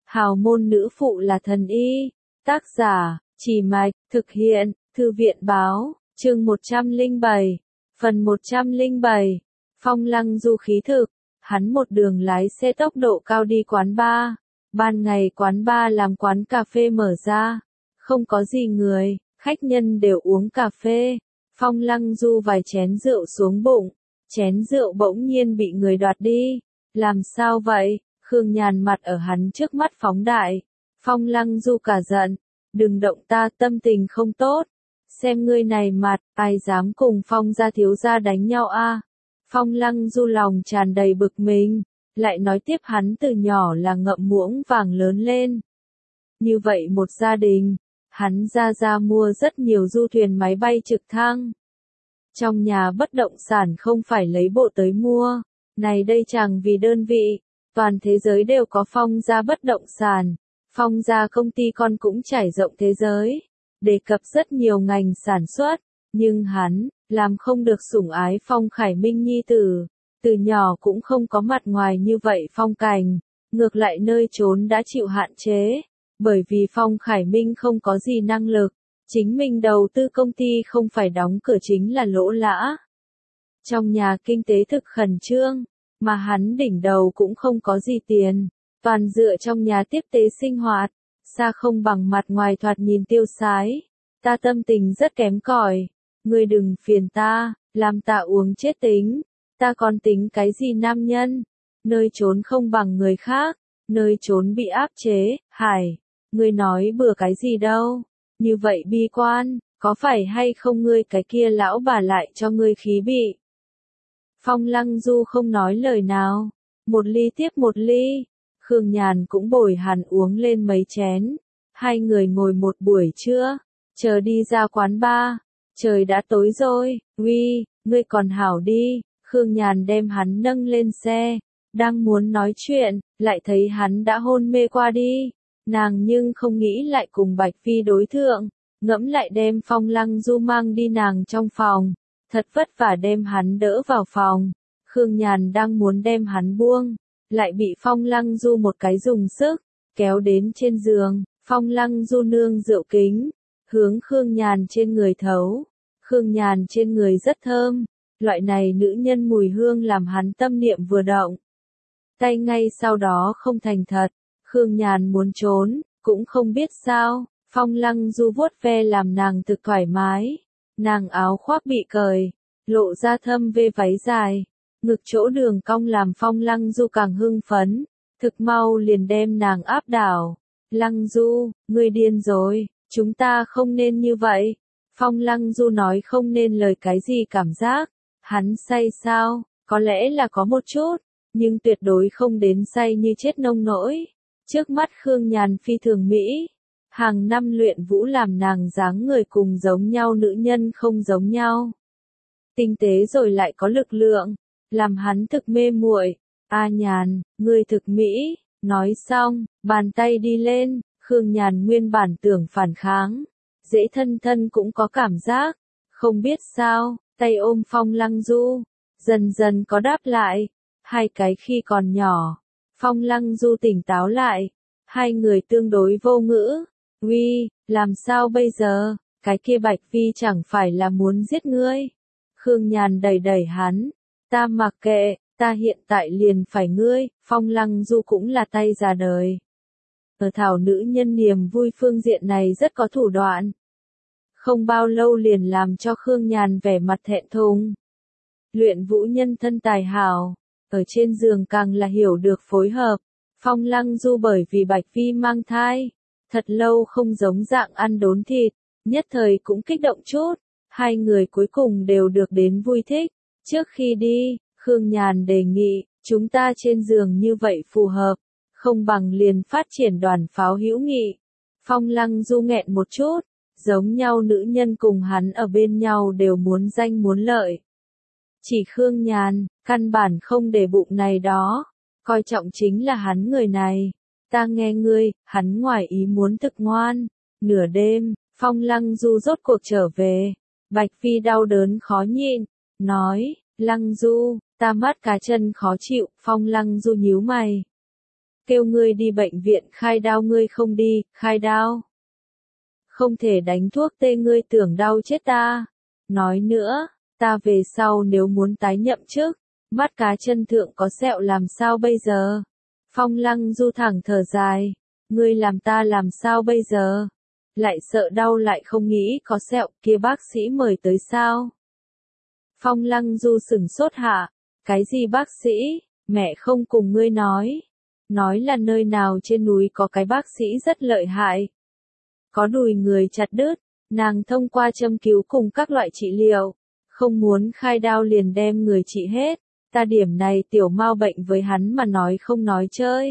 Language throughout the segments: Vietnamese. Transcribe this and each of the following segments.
Hào môn nữ phụ là thần y. Tác giả, Chỉ Mạch, thực hiện, Thư viện Báo, chương 107, phần 107. Phong Lăng Du khí thực, hắn một đường lái xe tốc độ cao đi quán bar. Ban ngày quán bar làm quán cà phê mở ra, không có gì người, khách nhân đều uống cà phê. Phong Lăng Du vài chén rượu xuống bụng, chén rượu bỗng nhiên bị người đoạt đi. Làm sao vậy? Khương Nhàn mặt ở hắn trước mắt phóng đại. Phong Lăng Du cả giận, đừng động ta, tâm tình không tốt. Xem ngươi này mặt, ai dám cùng Phong gia thiếu gia đánh nhau a? Phong Lăng Du lòng tràn đầy bực mình, lại nói tiếp hắn từ nhỏ là ngậm muỗng vàng lớn lên. Như vậy một gia đình, hắn ra mua rất nhiều du thuyền máy bay trực thăng. Trong nhà bất động sản không phải lấy bộ tới mua, này đây chẳng vì đơn vị, toàn thế giới đều có Phong gia bất động sản. Phong gia công ty con cũng trải rộng thế giới, đề cập rất nhiều ngành sản xuất, nhưng hắn, làm không được sủng ái Phong Khải Minh nhi tử, từ nhỏ cũng không có mặt ngoài như vậy phong cảnh, ngược lại nơi trốn đã chịu hạn chế, bởi vì Phong Khải Minh không có gì năng lực, chính mình đầu tư công ty không phải đóng cửa chính là lỗ lã. Trong nhà kinh tế thực khẩn trương, mà hắn đỉnh đầu cũng không có gì tiền, toàn dựa trong nhà tiếp tế sinh hoạt, xa không bằng mặt ngoài thoạt nhìn tiêu sái. Ta tâm tình rất kém cỏi, ngươi đừng phiền ta, làm ta uống chết tính, ta còn tính cái gì nam nhân, nơi trốn không bằng người khác, nơi trốn bị áp chế. Hải, ngươi nói bừa cái gì đâu, như vậy bi quan, có phải hay không ngươi cái kia lão bà lại cho ngươi khí bị. Phong Lăng Du không nói lời nào, một ly tiếp một ly, Khương Nhàn cũng bồi hắn uống lên mấy chén, hai người ngồi một buổi trưa, chờ đi ra quán bar, trời đã tối rồi. Uy, ngươi còn hảo đi. Khương Nhàn đem hắn nâng lên xe, đang muốn nói chuyện, lại thấy hắn đã hôn mê qua đi. Nàng nhưng không nghĩ lại cùng Bạch Phi đối thượng, ngẫm lại đem Phong Lăng Du mang đi nàng trong phòng, thật vất vả đem hắn đỡ vào phòng. Khương Nhàn đang muốn đem hắn buông, lại bị Phong Lăng Du một cái dùng sức, kéo đến trên giường. Phong Lăng Du nương rượu kính, hướng Khương Nhàn trên người thấu. Khương Nhàn trên người rất thơm, loại này nữ nhân mùi hương làm hắn tâm niệm vừa động. Tay ngay sau đó không thành thật, Khương Nhàn muốn trốn, cũng không biết sao, Phong Lăng Du vuốt ve làm nàng thực thoải mái. Nàng áo khoác bị cởi, lộ ra thâm vê váy dài, ngực chỗ đường cong làm Phong Lăng Du càng hưng phấn, thực mau liền đem nàng áp đảo. Lăng Du, ngươi điên rồi, chúng ta không nên như vậy. Phong Lăng Du nói không nên lời cái gì cảm giác, hắn say sao, có lẽ là có một chút, nhưng tuyệt đối không đến say như chết nông nỗi. Trước mắt Khương Nhàn phi thường mỹ, hàng năm luyện vũ làm nàng dáng người cùng giống nhau nữ nhân không giống nhau. Tinh tế rồi lại có lực lượng, làm hắn thực mê muội. A Nhàn, ngươi thực mỹ. Nói xong, bàn tay đi lên, Khương Nhàn nguyên bản tưởng phản kháng, dễ thân cũng có cảm giác, không biết sao, tay ôm Phong Lăng Du, dần dần có đáp lại, hai cái khi còn nhỏ. Phong Lăng Du tỉnh táo lại, hai người tương đối vô ngữ. Uy, làm sao bây giờ, cái kia Bạch Phi chẳng phải là muốn giết ngươi. Khương Nhàn đẩy hắn, ta mặc kệ. Ta hiện tại liền phải ngươi. Phong Lăng Du cũng là tay già đời. Ở thảo nữ nhân niềm vui phương diện này rất có thủ đoạn. Không bao lâu liền làm cho Khương Nhàn vẻ mặt thẹn thùng. Luyện vũ nhân thân tài hảo, ở trên giường càng là hiểu được phối hợp. Phong Lăng Du bởi vì Bạch Phi mang thai, thật lâu không giống dạng ăn đốn thịt, nhất thời cũng kích động chút. Hai người cuối cùng đều được đến vui thích. Trước khi đi, Khương Nhàn đề nghị, chúng ta trên giường như vậy phù hợp, không bằng liền phát triển đoàn pháo hữu nghị. Phong Lăng Du nghẹn một chút, giống nhau nữ nhân cùng hắn ở bên nhau đều muốn danh muốn lợi. Chỉ Khương Nhàn, căn bản không để bụng này đó, coi trọng chính là hắn người này. Ta nghe ngươi, hắn ngoài ý muốn thực ngoan. Nửa đêm, Phong Lăng Du rốt cuộc trở về, Bạch Phi đau đớn khó nhịn, nói, Lăng Du, ta mắt cá chân khó chịu. Phong Lăng Du nhíu mày. kêu ngươi đi bệnh viện khai đao ngươi không đi, khai đao. Không thể đánh thuốc tê ngươi tưởng đau chết ta. Nói nữa, ta về sau nếu muốn tái nhậm chức, mắt cá chân thượng có sẹo làm sao bây giờ? Phong Lăng Du thẳng thở dài, ngươi làm ta làm sao bây giờ? Lại sợ đau lại không nghĩ có sẹo, kia bác sĩ mời tới sao? Phong Lăng Du sửng sốt hạ, cái gì bác sĩ, mẹ không cùng ngươi nói là nơi nào trên núi có cái bác sĩ rất lợi hại. Có đùi người chặt đứt, nàng thông qua châm cứu cùng các loại trị liệu, không muốn khai đao liền đem người trị hết, ta điểm này tiểu mau bệnh với hắn mà nói không nói chơi.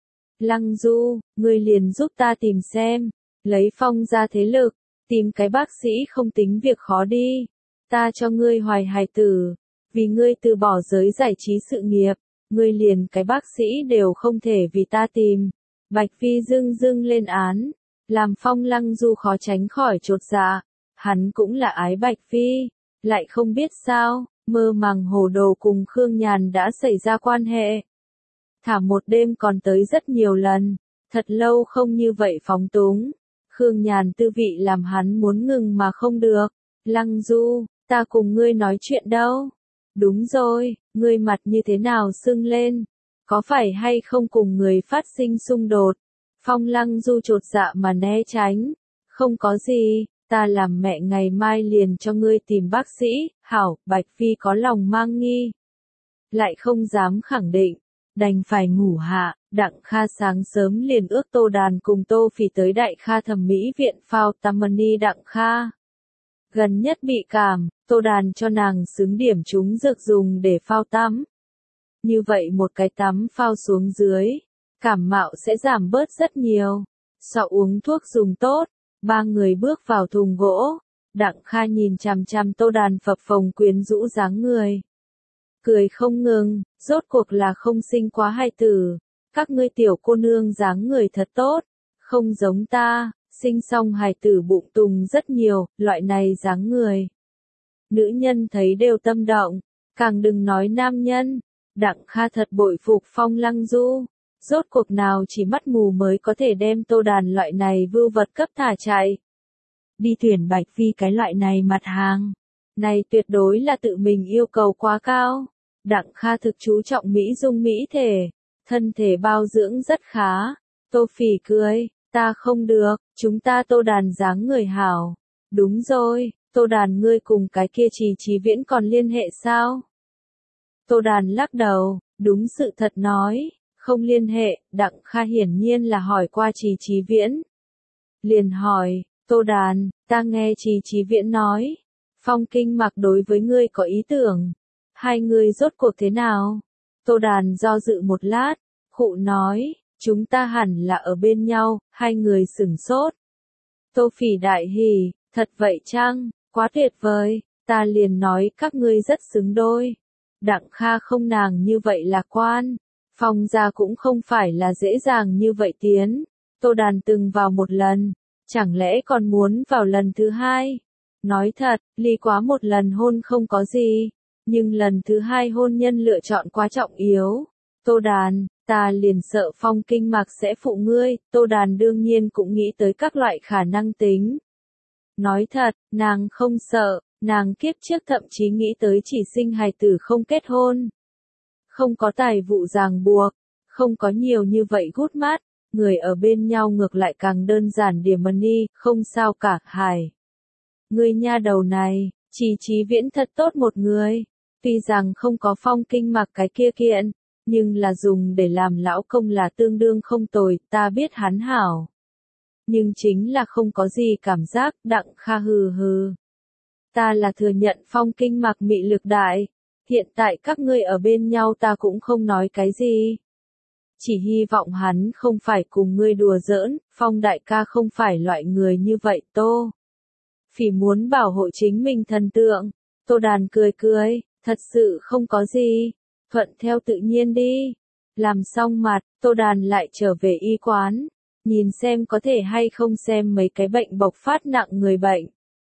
Lăng Du, ngươi liền giúp ta tìm xem, lấy Phong ra thế lực, tìm cái bác sĩ không tính việc khó đi, ta cho ngươi hoài hài tử, vì ngươi từ bỏ giới giải trí sự nghiệp, ngươi liền cái bác sĩ đều không thể vì ta tìm. Bạch Phi dưng dưng lên án, làm Phong Lăng Du khó tránh khỏi chột dạ, hắn cũng là ái Bạch Phi, lại không biết sao, mơ màng hồ đồ cùng Khương Nhàn đã xảy ra quan hệ. Thả một đêm còn tới rất nhiều lần, thật lâu không như vậy phóng túng. Khương Nhàn tư vị làm hắn muốn ngừng mà không được. Lăng Du, ta cùng ngươi nói chuyện đâu? Đúng rồi, ngươi mặt như thế nào sưng lên? Có phải hay không cùng người phát sinh xung đột? Phong Lăng Du chột dạ mà né tránh. Không có gì, ta làm mẹ ngày mai liền cho ngươi tìm bác sĩ. Hảo, Bạch Phi có lòng mang nghi, lại không dám khẳng định, đành phải ngủ hạ. Đặng Kha sáng sớm liền ước Tô Đàn cùng Tô Phỉ tới Đại Kha thẩm mỹ viện phao tắm mani. Đặng Kha gần nhất bị cảm, Tô Đàn cho nàng xứng điểm chúng dược dùng để phao tắm. Như vậy một cái tắm phao xuống dưới, cảm mạo sẽ giảm bớt rất nhiều. Sau uống thuốc dùng tốt, ba người bước vào thùng gỗ. Đặng Kha nhìn chằm chằm Tô Đàn phập phồng quyến rũ dáng người, cười không ngừng, rốt cuộc là không sinh quá hài tử. Các ngươi tiểu cô nương dáng người thật tốt, không giống ta, sinh xong hài tử bụng tùng rất nhiều, loại này dáng người. Nữ nhân thấy đều tâm động, càng đừng nói nam nhân. Đặng Kha thật bội phục Phong Lăng Du, rốt cuộc nào chỉ mắt mù mới có thể đem Tô Đàn loại này vưu vật cấp thả chạy. Đi tuyển Bạch Phi cái loại này mặt hàng, này tuyệt đối là tự mình yêu cầu quá cao. Đặng Kha thực chú trọng mỹ dung mỹ thể, thân thể bao dưỡng rất khá. Tô Phỉ cười, ta không được, chúng ta Tô Đàn dáng người hảo. Đúng rồi, Tô Đàn ngươi cùng cái kia Trì Chí Viễn còn liên hệ sao? Tô Đàn lắc đầu, đúng sự thật nói, không liên hệ. Đặng Kha hiển nhiên là hỏi qua Trì Chí Viễn. Liền hỏi, Tô Đàn, ta nghe Trì Chí Viễn nói, Phong Kinh Mặc đối với ngươi có ý tưởng, hai người rốt cuộc thế nào? Tô Đàn do dự một lát, khụ nói, chúng ta hẳn là ở bên nhau. Hai người sửng sốt. Tô Phỉ đại hỉ, thật vậy chăng? Quá tuyệt vời, ta liền nói các ngươi rất xứng đôi. Đặng Kha không nàng như vậy lạc quan, Phong gia cũng không phải là dễ dàng như vậy tiến. Tô Đàn từng vào một lần, chẳng lẽ còn muốn vào lần thứ hai? Nói thật, ly quá một lần hôn không có gì, nhưng lần thứ hai hôn nhân lựa chọn quá trọng yếu. Tô Đàn, ta liền sợ Phong Kinh Mặc sẽ phụ ngươi. Tô Đàn đương nhiên cũng nghĩ tới các loại khả năng tính. Nói thật, nàng không sợ, nàng kiếp trước thậm chí nghĩ tới chỉ sinh hài tử không kết hôn. Không có tài vụ ràng buộc, không có nhiều như vậy gút mát, người ở bên nhau ngược lại càng đơn giản điểm money, không sao cả. Hài, ngươi nha đầu này, Trì Chí Viễn thật tốt một người, tuy rằng không có Phong Kinh Mặc cái kia kiện, nhưng là dùng để làm lão công là tương đương không tồi, ta biết hắn hảo. Nhưng chính là không có gì cảm giác. Đặng Kha hừ hừ. Ta là thừa nhận Phong Kinh Mặc mị lực đại, hiện tại các ngươi ở bên nhau ta cũng không nói cái gì. Chỉ hy vọng hắn không phải cùng ngươi đùa giỡn, Phong đại ca không phải loại người như vậy. Tô Phỉ muốn bảo hộ chính mình thần tượng. Tô Đàn cười cười, thật sự không có gì, thuận theo tự nhiên đi. Làm xong mặt, Tô Đàn lại trở về y quán, nhìn xem có thể hay không xem mấy cái bệnh bộc phát nặng người bệnh.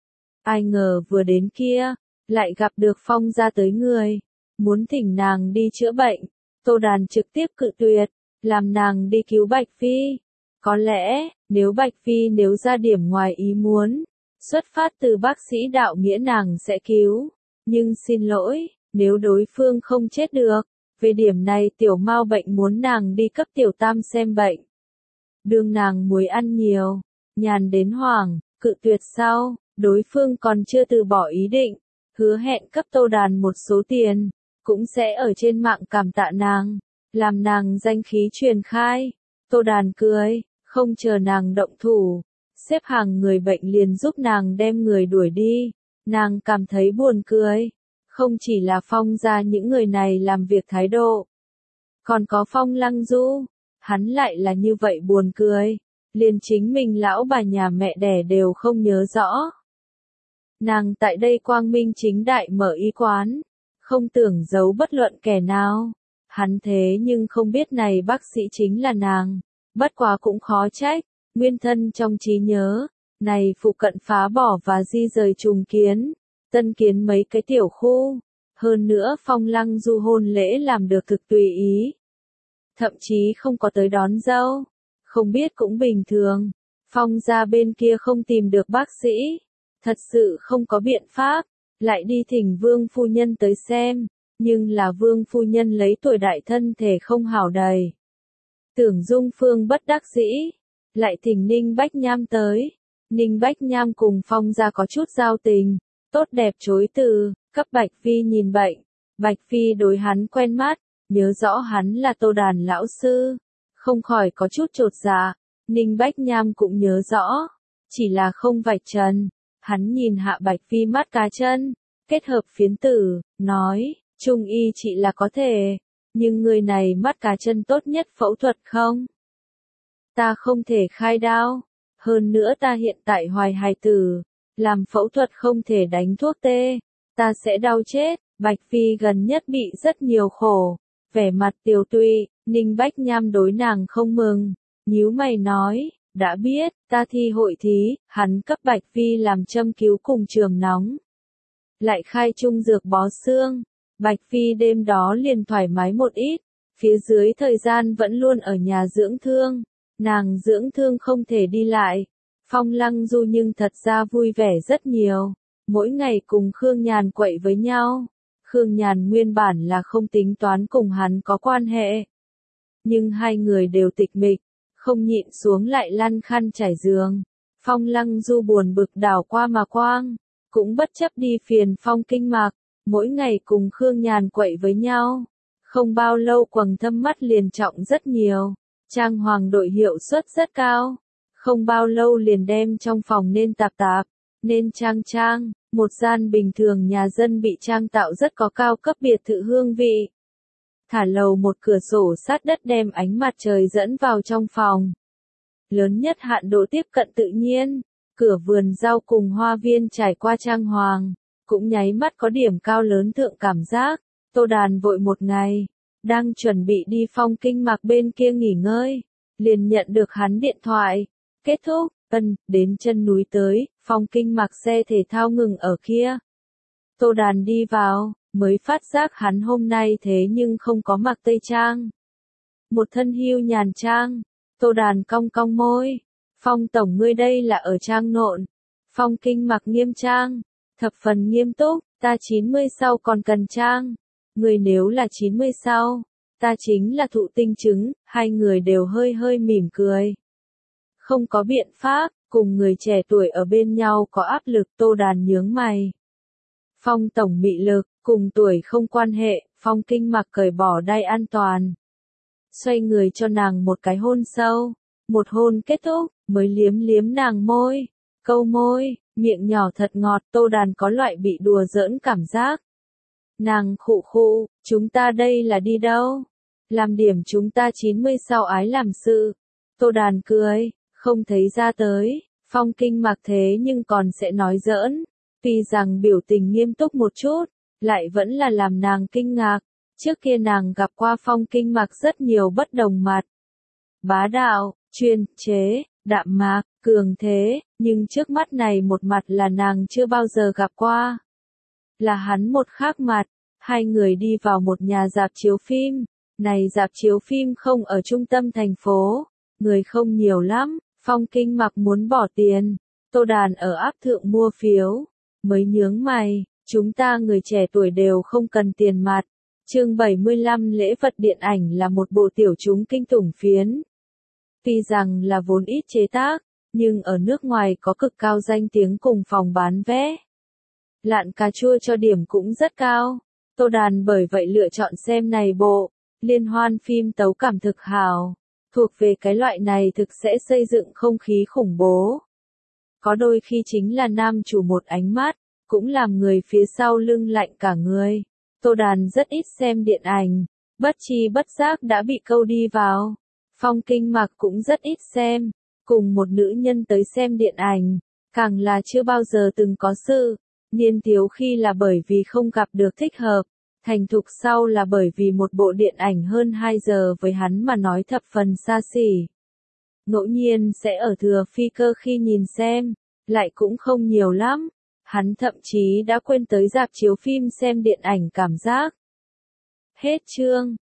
Ai ngờ vừa đến kia, lại gặp được Phong gia tới người, muốn thỉnh nàng đi chữa bệnh. Tô Đàn trực tiếp cự tuyệt, làm nàng đi cứu Bạch Phi. Có lẽ, nếu Bạch Phi nếu ra điểm ngoài ý muốn, xuất phát từ bác sĩ đạo nghĩa nàng sẽ cứu. Nhưng xin lỗi, nếu đối phương không chết được, về điểm này tiểu Mao bệnh muốn nàng đi cấp tiểu Tam xem bệnh. Đương nàng muối ăn nhiều, nhàn đến hoảng, cự tuyệt sau, đối phương còn chưa từ bỏ ý định, hứa hẹn cấp Tô Đàn một số tiền, cũng sẽ ở trên mạng cảm tạ nàng, làm nàng danh khí truyền khai. Tô Đàn cười, không chờ nàng động thủ, xếp hàng người bệnh liền giúp nàng đem người đuổi đi. Nàng cảm thấy buồn cười, không chỉ là Phong gia những người này làm việc thái độ, còn có Phong Lăng Du, hắn lại là như vậy buồn cười, liền chính mình lão bà nhà mẹ đẻ đều không nhớ rõ. Nàng tại đây quang minh chính đại mở y quán, không tưởng giấu bất luận kẻ nào. Hắn thế nhưng không biết này bác sĩ chính là nàng, bất quá cũng khó trách, nguyên thân trong trí nhớ, này phụ cận phá bỏ và di rời trùng kiến, tân kiến mấy cái tiểu khu, hơn nữa Phong Lăng Du hôn lễ làm được thực tùy ý. Thậm chí không có tới đón dâu, không biết cũng bình thường, Phong gia bên kia không tìm được bác sĩ, thật sự không có biện pháp, lại đi thỉnh Vương phu nhân tới xem, nhưng là Vương phu nhân lấy tuổi đại thân thể không hảo đầy. Tưởng Dung Phương bất đắc dĩ, lại thỉnh Ninh Bách Nham tới. Ninh Bách Nham cùng Phong gia có chút giao tình, tốt đẹp chối từ, cấp Bạch Phi nhìn bệnh. Bạch Phi đối hắn quen mắt, nhớ rõ hắn là Tô Đàn lão sư, không khỏi có chút chột dạ. Ninh Bách Nham cũng nhớ rõ, chỉ là không vạch trần. Hắn nhìn hạ Bạch Phi mắt cá chân, kết hợp phiến tử, nói, trung y chỉ là có thể, nhưng người này mắt cá chân tốt nhất phẫu thuật không? Ta không thể khai đao, hơn nữa ta hiện tại hoài hài tử, làm phẫu thuật không thể đánh thuốc tê, ta sẽ đau chết. Bạch Phi gần nhất bị rất nhiều khổ, vẻ mặt tiều tụy. Ninh Bách Nham đối nàng không mừng, nhíu mày nói, đã biết, ta thi hội thí, hắn cấp Bạch Phi làm châm cứu cùng trường nóng. Lại khai trung dược bó xương, Bạch Phi đêm đó liền thoải mái một ít, phía dưới thời gian vẫn luôn ở nhà dưỡng thương, nàng dưỡng thương không thể đi lại. Phong Lăng Du nhưng thật ra vui vẻ rất nhiều, mỗi ngày cùng Khương Nhàn quậy với nhau. Khương Nhàn nguyên bản là không tính toán cùng hắn có quan hệ, nhưng hai người đều tịch mịch, không nhịn xuống lại lăn khăn trải giường. Phong Lăng Du buồn bực đảo qua mà quang, cũng bất chấp đi phiền Phong Kinh Mạc, mỗi ngày cùng Khương Nhàn quậy với nhau. Không bao lâu quầng thâm mắt liền trọng rất nhiều, trang hoàng đội hiệu suất rất cao. Không bao lâu liền đem trong phòng nên tạp tạp, nên trang, một gian bình thường nhà dân bị trang tạo rất có cao cấp biệt thự hương vị. Thả lầu một cửa sổ sát đất đem ánh mặt trời dẫn vào trong phòng. Lớn nhất hạn độ tiếp cận tự nhiên, cửa vườn rau cùng hoa viên trải qua trang hoàng, cũng nháy mắt có điểm cao lớn thượng cảm giác. Tô Đàn vội một ngày, đang chuẩn bị đi Phong Kinh Mạc bên kia nghỉ ngơi, liền nhận được hắn điện thoại. Kết thúc, đến chân núi tới, Phong Kinh Mạc xe thể thao ngừng ở kia. Tô Đàn đi vào, mới phát giác hắn hôm nay thế nhưng không có mặc tây trang. Một thân hưu nhàn trang, Tô Đàn cong cong môi. Phong tổng ngươi đây là ở trang nộn. Phong Kinh Mạc nghiêm trang, thập phần nghiêm túc, ta 90 sau còn cần trang. Người nếu là 90 sau, ta chính là thụ tinh chứng, hai người đều hơi hơi mỉm cười. Không có biện pháp, cùng người trẻ tuổi ở bên nhau có áp lực. Tô Đàn nhướng mày. Phong tổng mị lực, cùng tuổi không quan hệ. Phong Kinh Mạc cởi bỏ đai an toàn, xoay người cho nàng một cái hôn sâu. Một hôn kết thúc, mới liếm liếm nàng môi, câu môi, miệng nhỏ thật ngọt. Tô Đàn có loại bị đùa giỡn cảm giác. Nàng khụ khụ, chúng ta đây là đi đâu? Làm điểm chúng ta 90 sau ái làm sự. Tô Đàn cười, không thấy ra tới. Phong Kinh Mạc thế nhưng còn sẽ nói giỡn, tuy rằng biểu tình nghiêm túc một chút, lại vẫn là làm nàng kinh ngạc. Trước kia nàng gặp qua Phong Kinh Mạc rất nhiều bất đồng mặt. Bá đạo, chuyên chế, đạm mạc, cường thế, nhưng trước mắt này một mặt là nàng chưa bao giờ gặp qua. Là hắn một khác mặt. Hai người đi vào một nhà rạp chiếu phim, Này rạp chiếu phim không ở trung tâm thành phố, người không nhiều lắm, Phong Kinh Mặc muốn bỏ tiền. Tô Đàn ở áp thượng mua phiếu, mới nhướng mày, chúng ta người trẻ tuổi đều không cần tiền mặt. Chương 75 lễ vật điện ảnh là một bộ tiểu chúng kinh tủng phiến. Tuy rằng là vốn ít chế tác, nhưng ở nước ngoài có cực cao danh tiếng cùng phòng bán vé. Lạn cà chua cho điểm cũng rất cao. Tô Đàn bởi vậy lựa chọn xem này bộ liên hoan phim tấu cảm thực hào. Thuộc về cái loại này thực sẽ xây dựng không khí khủng bố. Có đôi khi chính là nam chủ một ánh mắt, cũng làm người phía sau lưng lạnh cả người. Tô Đàn rất ít xem điện ảnh, bất chi bất giác đã bị câu đi vào. Phong Kinh Mặc cũng rất ít xem, cùng một nữ nhân tới xem điện ảnh, càng là chưa bao giờ từng có sự. Niên thiếu khi là bởi vì không gặp được thích hợp, thành thục sau là bởi vì một bộ điện ảnh hơn 2 giờ với hắn mà nói thập phần xa xỉ. Ngẫu nhiên sẽ ở thừa phi cơ khi nhìn xem, lại cũng không nhiều lắm. Hắn thậm chí đã quên tới rạp chiếu phim xem điện ảnh cảm giác. Hết chương.